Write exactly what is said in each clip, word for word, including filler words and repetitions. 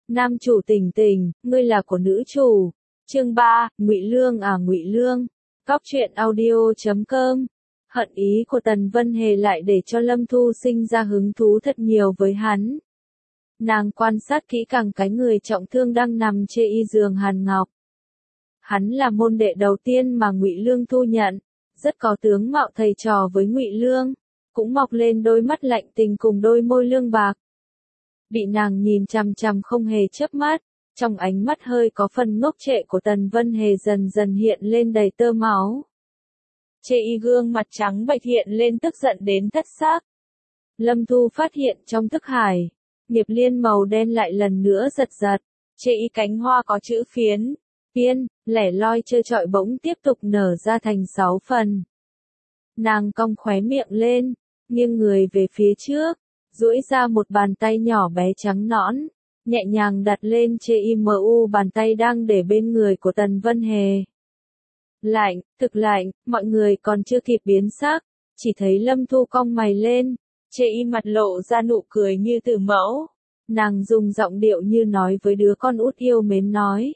Nam chủ Tình Tình, ngươi là của nữ chủ. Chương ba, Ngụy Lương à Ngụy Lương. Cóc truyện audio chấm com. Hận ý của Tần Vân Hề lại để cho Lâm Thu sinh ra hứng thú thật nhiều với hắn. Nàng quan sát kỹ càng cái người trọng thương đang nằm trên y giường Hàn Ngọc. Hắn là môn đệ đầu tiên mà Ngụy Lương thu nhận, rất có tướng mạo thầy trò với Ngụy Lương, cũng mọc lên đôi mắt lạnh tình cùng đôi môi lương bạc. Bị nàng nhìn chằm chằm không hề chớp mắt, trong ánh mắt hơi có phần ngốc trệ của Tần Vân Hề dần dần hiện lên đầy tơ máu. Chê y gương mặt trắng bệch hiện lên tức giận đến thất xác. Lâm Thu phát hiện trong thức hải, nghiệp liên màu đen lại lần nữa giật giật, chê y cánh hoa có chữ phiến, phiên, lẻ loi trơ trọi bỗng tiếp tục nở ra thành sáu phần. Nàng cong khóe miệng lên, nghiêng người về phía trước, duỗi ra một bàn tay nhỏ bé trắng nõn, nhẹ nhàng đặt lên chê y mờ u bàn tay đang để bên người của Tần Vân Hề. Lạnh, thực lạnh, mọi người còn chưa kịp biến sắc, chỉ thấy Lâm Thu cong mày lên, chê y mặt lộ ra nụ cười như từ mẫu. Nàng dùng giọng điệu như nói với đứa con út yêu mến nói.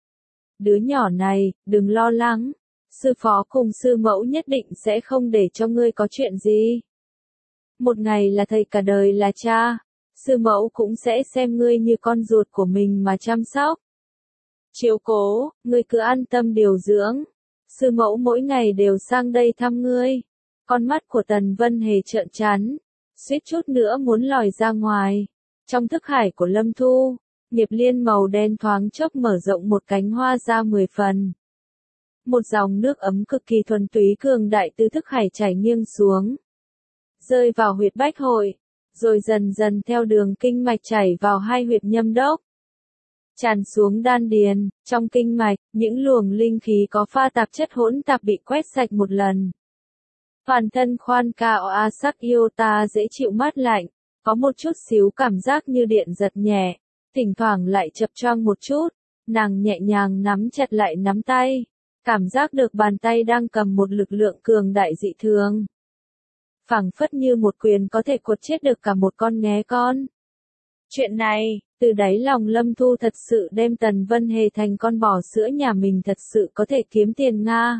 Đứa nhỏ này, đừng lo lắng, sư phó cùng sư mẫu nhất định sẽ không để cho ngươi có chuyện gì. Một ngày là thầy cả đời là cha, sư mẫu cũng sẽ xem ngươi như con ruột của mình mà chăm sóc. Chiếu cố, ngươi cứ an tâm điều dưỡng. Sư mẫu mỗi ngày đều sang đây thăm ngươi. Con mắt của Tần Vân Hề trợn trắng, suýt chút nữa muốn lòi ra ngoài. Trong thức hải của Lâm Thu, nghiệp liên màu đen thoáng chốc mở rộng một cánh hoa ra mười phần. Một dòng nước ấm cực kỳ thuần túy cường đại từ thức hải chảy nghiêng xuống, rơi vào huyệt bách hội, rồi dần dần theo đường kinh mạch chảy vào hai huyệt nhâm đốc. Tràn xuống đan điền, trong kinh mạch, những luồng linh khí có pha tạp chất hỗn tạp bị quét sạch một lần. Toàn thân khoan cao a sắc yêu ta dễ chịu mát lạnh, có một chút xíu cảm giác như điện giật nhẹ, thỉnh thoảng lại chập choạng một chút, nàng nhẹ nhàng nắm chặt lại nắm tay, cảm giác được bàn tay đang cầm một lực lượng cường đại dị thường. Phảng phất như một quyền có thể quật chết được cả một con nghé con. Chuyện này, từ đáy lòng Lâm Thu thật sự đem Tần Vân Hề thành con bò sữa nhà mình thật sự có thể kiếm tiền Nga.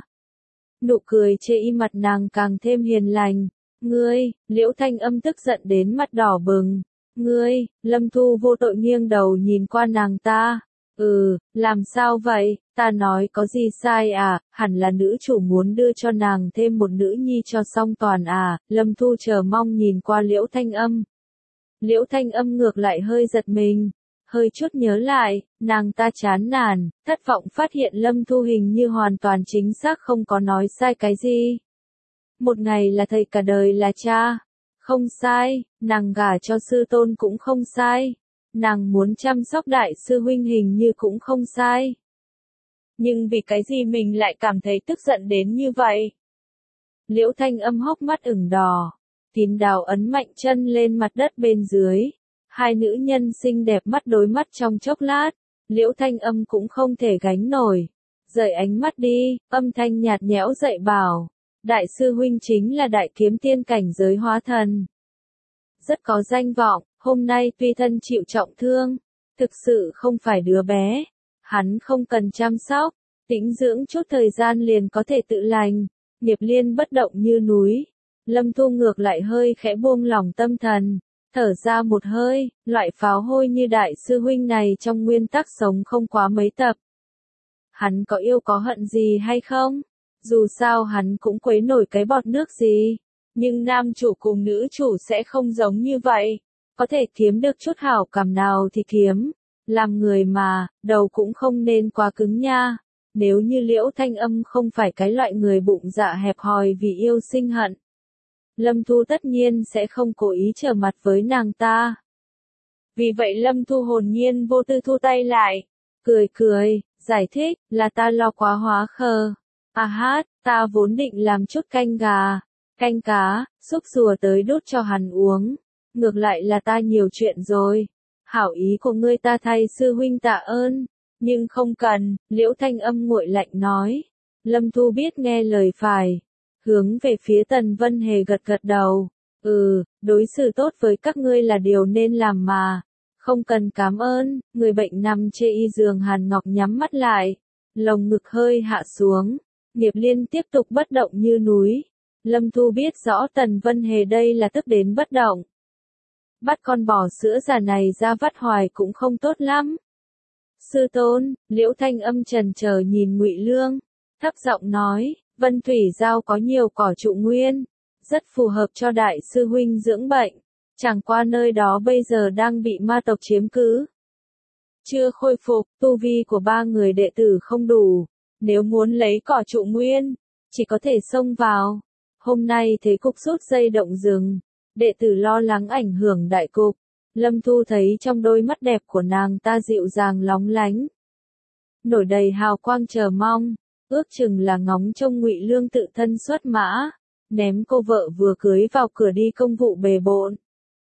Nụ cười chê y mặt nàng càng thêm hiền lành. Ngươi, Liễu Thanh Âm tức giận đến mặt đỏ bừng. Ngươi, Lâm Thu vô tội nghiêng đầu nhìn qua nàng ta. Ừ, làm sao vậy, ta nói có gì sai à, hẳn là nữ chủ muốn đưa cho nàng thêm một nữ nhi cho song toàn à, Lâm Thu chờ mong nhìn qua Liễu Thanh Âm. Liễu Thanh Âm ngược lại hơi giật mình, hơi chút nhớ lại, nàng ta chán nản, thất vọng phát hiện Lâm Thu hình như hoàn toàn chính xác không có nói sai cái gì. Một ngày là thầy cả đời là cha, không sai, nàng gả cho sư tôn cũng không sai, nàng muốn chăm sóc đại sư huynh hình như cũng không sai. Nhưng vì cái gì mình lại cảm thấy tức giận đến như vậy? Liễu Thanh Âm hốc mắt ửng đỏ. Tín Đào ấn mạnh chân lên mặt đất bên dưới. Hai nữ nhân xinh đẹp mắt đối mắt trong chốc lát. Liễu Thanh Âm cũng không thể gánh nổi. Rời ánh mắt đi, âm thanh nhạt nhẽo dạy bảo. Đại sư huynh chính là đại kiếm tiên cảnh giới hóa thần. Rất có danh vọng, hôm nay tuy thân chịu trọng thương. Thực sự không phải đứa bé. Hắn không cần chăm sóc. Tĩnh dưỡng chút thời gian liền có thể tự lành. Nghiệp liên bất động như núi. Lâm Thu ngược lại hơi khẽ buông lỏng tâm thần, thở ra một hơi, loại pháo hôi như đại sư huynh này trong nguyên tắc sống không quá mấy tập. Hắn có yêu có hận gì hay không? Dù sao hắn cũng quấy nổi cái bọt nước gì. Nhưng nam chủ cùng nữ chủ sẽ không giống như vậy. Có thể kiếm được chút hảo cảm nào thì kiếm. Làm người mà, đầu cũng không nên quá cứng nha. Nếu như Liễu Thanh Âm không phải cái loại người bụng dạ hẹp hòi vì yêu sinh hận, Lâm Thu tất nhiên sẽ không cố ý trở mặt với nàng ta. Vì vậy Lâm Thu hồn nhiên vô tư thu tay lại, cười cười, giải thích, là ta lo quá hóa khờ. À hát, ta vốn định làm chút canh gà, canh cá, xúc rùa tới đút cho hắn uống. Ngược lại là ta nhiều chuyện rồi. Hảo ý của ngươi ta thay sư huynh tạ ơn, nhưng không cần, Liễu Thanh Âm nguội lạnh nói. Lâm Thu biết nghe lời phải. Hướng về phía Tần Vân Hề gật gật đầu. Ừ, đối xử tốt với các ngươi là điều nên làm mà. Không cần cảm ơn, người bệnh nằm trên y giường Hàn Ngọc nhắm mắt lại, lồng ngực hơi hạ xuống, Nghiệp Liên tiếp tục bất động như núi. Lâm Thu biết rõ Tần Vân Hề đây là tức đến bất động. Bắt con bò sữa già này ra vắt hoài cũng không tốt lắm. Sư tôn, Liễu Thanh Âm trần chờ nhìn Ngụy Lương, thấp giọng nói, Vân Thủy Giao có nhiều cỏ trụ nguyên, rất phù hợp cho đại sư huynh dưỡng bệnh. Chẳng qua nơi đó bây giờ đang bị ma tộc chiếm cứ. Chưa khôi phục, tu vi của ba người đệ tử không đủ. Nếu muốn lấy cỏ trụ nguyên, chỉ có thể xông vào. Hôm nay thế cục rút dây động rừng. Đệ tử lo lắng ảnh hưởng đại cục. Lâm Thu thấy trong đôi mắt đẹp của nàng ta dịu dàng lóng lánh. Nổi đầy hào quang chờ mong. Ước chừng là ngóng trông Ngụy Lương tự thân xuất mã. Ném cô vợ vừa cưới vào cửa đi công vụ bề bộn.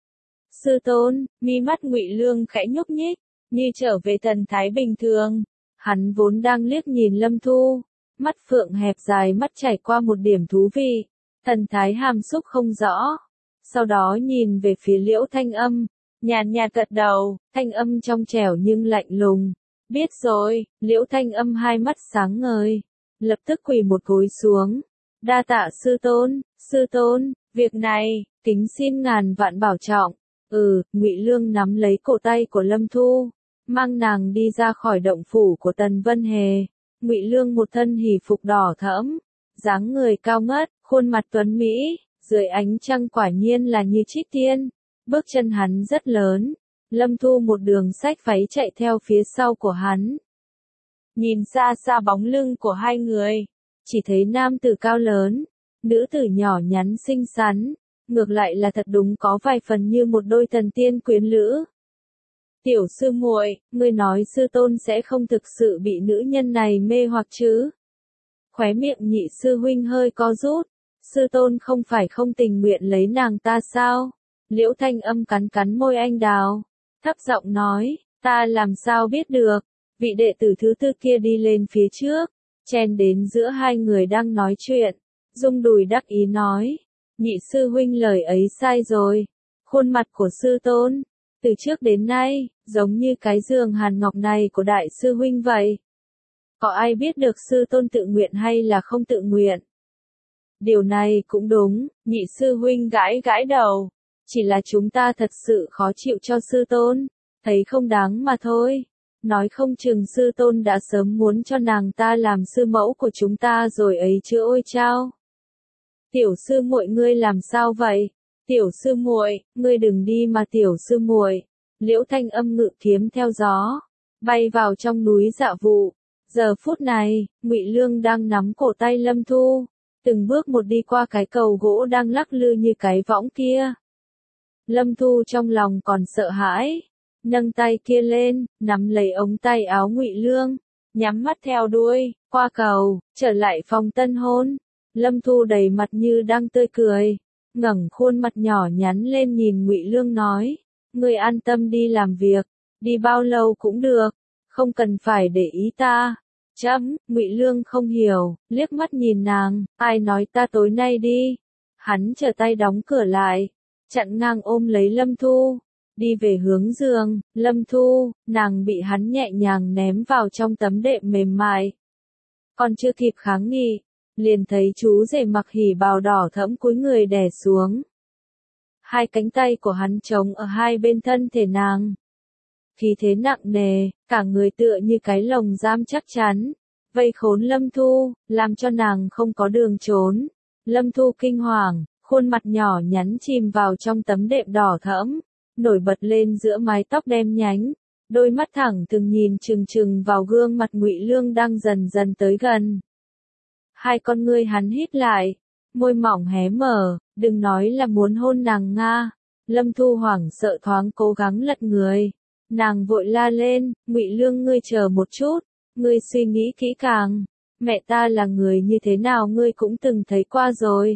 Sư tôn, mi mắt Ngụy Lương khẽ nhúc nhích, như trở về thần thái bình thường. Hắn vốn đang liếc nhìn Lâm Thu, mắt phượng hẹp dài mắt chảy qua một điểm thú vị, thần thái hàm xúc không rõ. Sau đó nhìn về phía Liễu Thanh Âm, nhàn nhạt gật đầu, thanh âm trong trẻo nhưng lạnh lùng. Biết rồi, Liễu Thanh Âm hai mắt sáng ngời, lập tức quỳ một gối xuống. Đa tạ sư tôn, sư tôn, việc này, kính xin ngàn vạn bảo trọng. Ừ, Ngụy Lương nắm lấy cổ tay của Lâm Thu, mang nàng đi ra khỏi động phủ của Tần Vân Hề. Ngụy Lương một thân hỉ phục đỏ thẫm, dáng người cao ngất, khuôn mặt tuấn mỹ, dưới ánh trăng quả nhiên là như trích tiên. Bước chân hắn rất lớn, Lâm Thu một đường xách váy chạy theo phía sau của hắn. Nhìn xa xa bóng lưng của hai người, chỉ thấy nam tử cao lớn, nữ tử nhỏ nhắn xinh xắn. Ngược lại là thật đúng có vài phần như một đôi thần tiên quyến lữ. Tiểu sư muội, ngươi nói sư tôn sẽ không thực sự bị nữ nhân này mê hoặc chứ? Khóe miệng nhị sư huynh hơi co rút. Sư tôn không phải không tình nguyện lấy nàng ta sao? Liễu Thanh Âm cắn cắn môi anh đào, thấp giọng nói, ta làm sao biết được? Vị đệ tử thứ tư kia đi lên phía trước, chen đến giữa hai người đang nói chuyện, rung đùi đắc ý nói. Nhị sư huynh lời ấy sai rồi. Khuôn mặt của sư tôn, từ trước đến nay, giống như cái giường Hàn Ngọc này của đại sư huynh vậy. Có ai biết được sư tôn tự nguyện hay là không tự nguyện? Điều này cũng đúng, nhị sư huynh gãi gãi đầu. Chỉ là chúng ta thật sự khó chịu cho sư tôn, thấy không đáng mà thôi. Nói không chừng sư tôn đã sớm muốn cho nàng ta làm sư mẫu của chúng ta rồi ấy chứ ôi chao. Tiểu sư muội ngươi làm sao vậy? Tiểu sư muội, ngươi đừng đi mà tiểu sư muội. Liễu Thanh Âm ngự kiếm theo gió, bay vào trong núi Dạ Vụ. Giờ phút này, Ngụy Lương đang nắm cổ tay Lâm Thu, từng bước một đi qua cái cầu gỗ đang lắc lư như cái võng kia. Lâm Thu trong lòng còn sợ hãi, nâng tay kia lên, nắm lấy ống tay áo Ngụy Lương, nhắm mắt theo đuôi, qua cầu, trở lại phòng tân hôn. Lâm Thu đầy mặt như đang tươi cười, ngẩng khuôn mặt nhỏ nhắn lên nhìn Ngụy Lương nói, ngươi an tâm đi làm việc, đi bao lâu cũng được, không cần phải để ý ta. Chấm, Ngụy Lương không hiểu, liếc mắt nhìn nàng, ai nói ta tối nay đi. Hắn trở tay đóng cửa lại, chặn ngang ôm lấy Lâm Thu, đi về hướng giường. Lâm Thu, nàng bị hắn nhẹ nhàng ném vào trong tấm đệm mềm mại. Còn chưa kịp kháng nghị, liền thấy chú rể mặc hỉ bào đỏ thẫm cúi người đè xuống. Hai cánh tay của hắn trống ở hai bên thân thể nàng. Khí thế nặng nề, cả người tựa như cái lồng giam chắc chắn, vây khốn Lâm Thu, làm cho nàng không có đường trốn. Lâm Thu kinh hoàng, khuôn mặt nhỏ nhắn chìm vào trong tấm đệm đỏ thẫm, nổi bật lên giữa mái tóc đen nhánh, đôi mắt thẳng từng nhìn chừng chừng vào gương mặt Ngụy Lương đang dần dần tới gần. Hai con ngươi hắn hít lại, môi mỏng hé mở, đừng nói là muốn hôn nàng nga. Lâm Thu hoảng sợ thoáng cố gắng lật người, nàng vội la lên, Ngụy Lương ngươi chờ một chút, ngươi suy nghĩ kỹ càng, mẹ ta là người như thế nào ngươi cũng từng thấy qua rồi.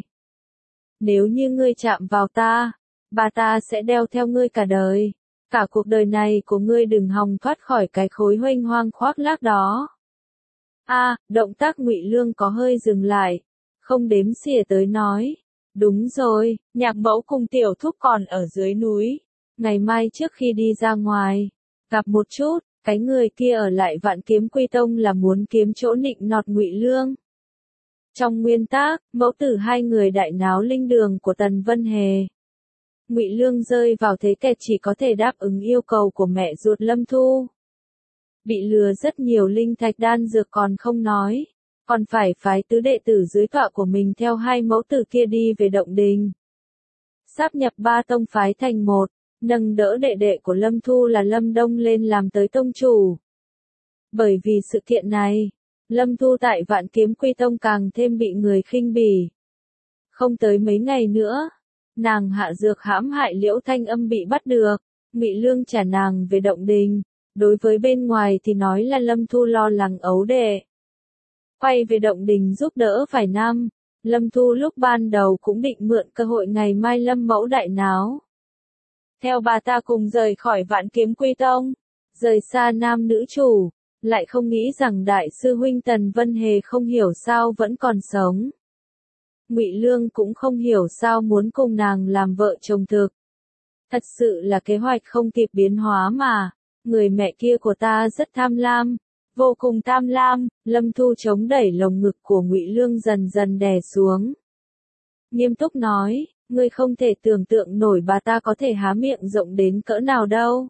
Nếu như ngươi chạm vào ta, bà ta sẽ đeo theo ngươi cả đời, cả cuộc đời này của ngươi đừng hòng thoát khỏi cái khối huênh hoang khoác lác đó. A, à, động tác Ngụy Lương có hơi dừng lại, không đếm xỉa tới nói, đúng rồi, nhạc mẫu cùng tiểu thúc còn ở dưới núi, ngày mai trước khi đi ra ngoài, gặp một chút, cái người kia ở lại Vạn Kiếm Quy Tông là muốn kiếm chỗ nịnh nọt Ngụy Lương. Trong nguyên tắc, mẫu tử hai người đại náo linh đường của Tần Vân Hề. Ngụy Lương rơi vào thế kẹt chỉ có thể đáp ứng yêu cầu của mẹ ruột Lâm Thu. Bị lừa rất nhiều linh thạch đan dược còn không nói, còn phải phái tứ đệ tử dưới tọa của mình theo hai mẫu tử kia đi về Động Đình. Sáp nhập ba tông phái thành một, nâng đỡ đệ đệ của Lâm Thu là Lâm Đông lên làm tới tông chủ. Bởi vì sự kiện này, Lâm Thu tại Vạn Kiếm Quy Tông càng thêm bị người khinh bỉ. Không tới mấy ngày nữa, nàng hạ dược hãm hại Liễu Thanh Âm bị bắt được, Ngụy Lương trả nàng về Động Đình. Đối với bên ngoài thì nói là Lâm Thu lo lắng ấu đệ. Quay về Động Đình giúp đỡ vài năm, Lâm Thu lúc ban đầu cũng định mượn cơ hội ngày mai Lâm mẫu đại náo. Theo bà ta cùng rời khỏi Vạn Kiếm Quy Tông, rời xa nam nữ chủ, lại không nghĩ rằng đại sư huynh Tần Vân Hề không hiểu sao vẫn còn sống. Ngụy Lương cũng không hiểu sao muốn cùng nàng làm vợ chồng thực. Thật sự là kế hoạch không kịp biến hóa mà. Người mẹ kia của ta rất tham lam, vô cùng tham lam. Lâm Thu chống đẩy lồng ngực của Ngụy Lương dần dần đè xuống. Nghiêm túc nói, ngươi không thể tưởng tượng nổi bà ta có thể há miệng rộng đến cỡ nào đâu.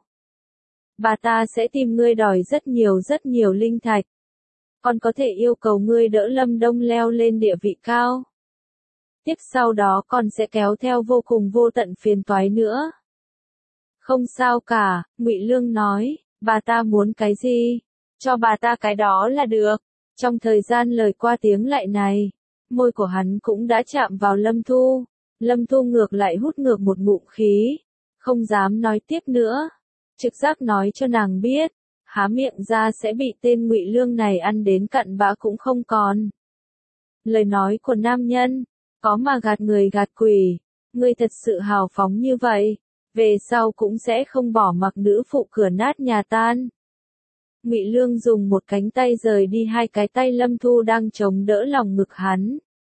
Bà ta sẽ tìm ngươi đòi rất nhiều rất nhiều linh thạch. Còn có thể yêu cầu ngươi đỡ Lâm Đông leo lên địa vị cao. Tiếp sau đó còn sẽ kéo theo vô cùng vô tận phiền toái nữa. Không sao cả, Ngụy Lương nói, bà ta muốn cái gì? Cho bà ta cái đó là được. Trong thời gian lời qua tiếng lại này, môi của hắn cũng đã chạm vào Lâm Thu. Lâm Thu ngược lại hút ngược một ngụm khí, không dám nói tiếp nữa. Trực giác nói cho nàng biết, há miệng ra sẽ bị tên Ngụy Lương này ăn đến cặn bã cũng không còn. Lời nói của nam nhân, có mà gạt người gạt quỷ, ngươi thật sự hào phóng như vậy. Về sau cũng sẽ không bỏ mặc nữ phụ cửa nát nhà tan. Ngụy Lương dùng một cánh tay rời đi hai cái tay Lâm Thu đang chống đỡ lòng ngực hắn.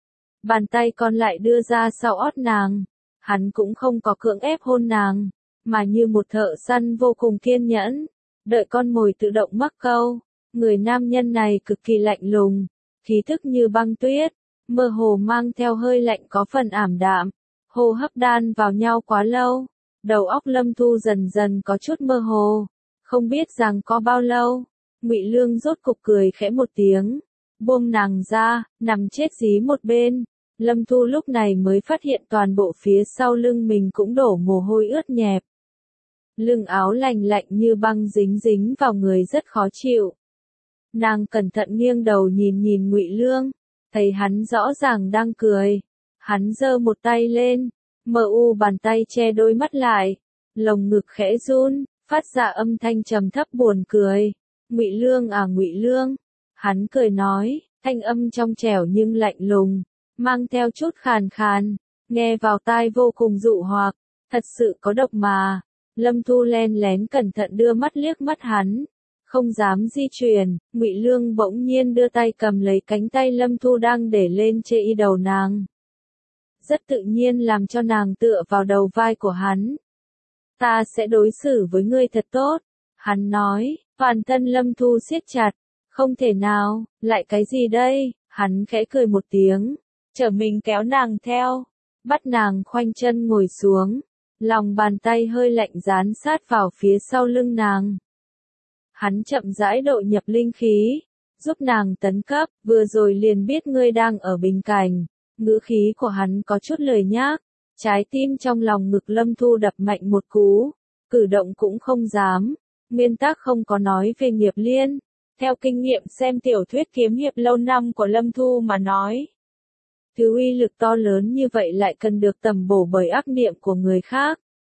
Bàn tay còn lại đưa ra sau ót nàng. Hắn cũng không có cưỡng ép hôn nàng, mà như một thợ săn vô cùng kiên nhẫn, đợi con mồi tự động mắc câu. Người nam nhân này cực kỳ lạnh lùng, khí thức như băng tuyết, mơ hồ mang theo hơi lạnh có phần ảm đạm, hô hấp đan vào nhau quá lâu. Đầu óc Lâm Thu dần dần có chút mơ hồ, không biết rằng có bao lâu, Ngụy Lương rốt cục cười khẽ một tiếng, buông nàng ra, nằm chết dí một bên. Lâm Thu lúc này mới phát hiện toàn bộ phía sau lưng mình cũng đổ mồ hôi ướt nhẹp. Lưng áo lành lạnh như băng dính dính vào người rất khó chịu. Nàng cẩn thận nghiêng đầu nhìn nhìn Ngụy Lương, thấy hắn rõ ràng đang cười. Hắn giơ một tay lên, mờ u bàn tay che đôi mắt lại, lồng ngực khẽ run, phát ra âm thanh trầm thấp buồn cười. Ngụy Lương à Ngụy Lương, hắn cười nói, thanh âm trong trẻo nhưng lạnh lùng, mang theo chút khàn khàn, nghe vào tai vô cùng dụ hoặc, thật sự có độc mà. Lâm Thu len lén cẩn thận đưa mắt liếc mắt hắn, không dám di chuyển. Ngụy Lương bỗng nhiên đưa tay cầm lấy cánh tay Lâm Thu đang để lên chê y đầu nàng. Rất tự nhiên làm cho nàng tựa vào đầu vai của hắn. Ta sẽ đối xử với ngươi thật tốt, hắn nói. Toàn thân Lâm Thu siết chặt, không thể nào, lại cái gì đây? Hắn khẽ cười một tiếng, trở mình kéo nàng theo, bắt nàng khoanh chân ngồi xuống, lòng bàn tay hơi lạnh dán sát vào phía sau lưng nàng. Hắn chậm rãi độ nhập linh khí, giúp nàng tấn cấp. Vừa rồi liền biết ngươi đang ở bình cảnh. Ngữ khí của hắn có chút lời nhác, trái tim trong lòng ngực Lâm Thu đập mạnh một cú, cử động cũng không dám. Nguyên tắc không có nói về nghiệp liên, theo kinh nghiệm xem tiểu thuyết kiếm hiệp lâu năm của Lâm Thu mà nói. Thứ uy lực to lớn như vậy lại cần được tầm bổ bởi ác niệm của người khác.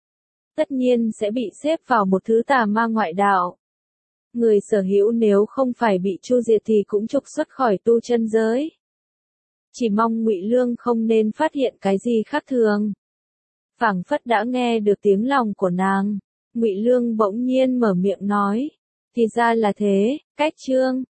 Tất nhiên sẽ bị xếp vào một thứ tà ma ngoại đạo. Người sở hữu nếu không phải bị chu diệt thì cũng trục xuất khỏi tu chân giới. Chỉ mong Ngụy Lương không nên phát hiện cái gì khác thường. Phảng phất đã nghe được tiếng lòng của nàng, Ngụy Lương bỗng nhiên mở miệng nói, thì ra là thế. Cách chương